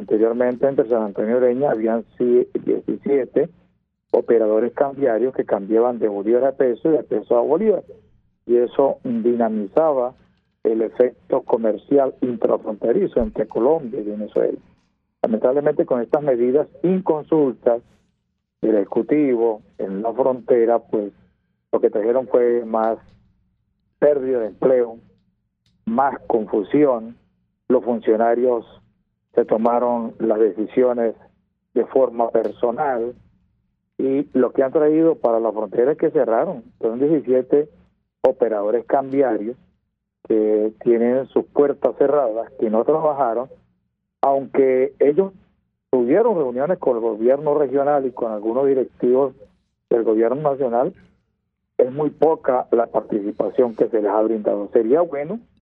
anteriormente entre San Antonio y Breña habían 17 operadores cambiarios que cambiaban de bolívar a peso y de peso a bolívar, y eso dinamizaba el efecto comercial intrafronterizo entre Colombia y Venezuela. Lamentablemente, con estas medidas inconsultas del Ejecutivo en la frontera, pues lo que trajeron fue más pérdida de empleo, más confusión. Los funcionarios se tomaron las decisiones de forma personal, y lo que han traído para la frontera es que cerraron. Son 17 operadores cambiarios que tienen sus puertas cerradas, que no trabajaron, aunque ellos tuvieron reuniones con el gobierno regional y con algunos directivos del gobierno nacional. Es muy poca la participación que se les ha brindado. Sería bueno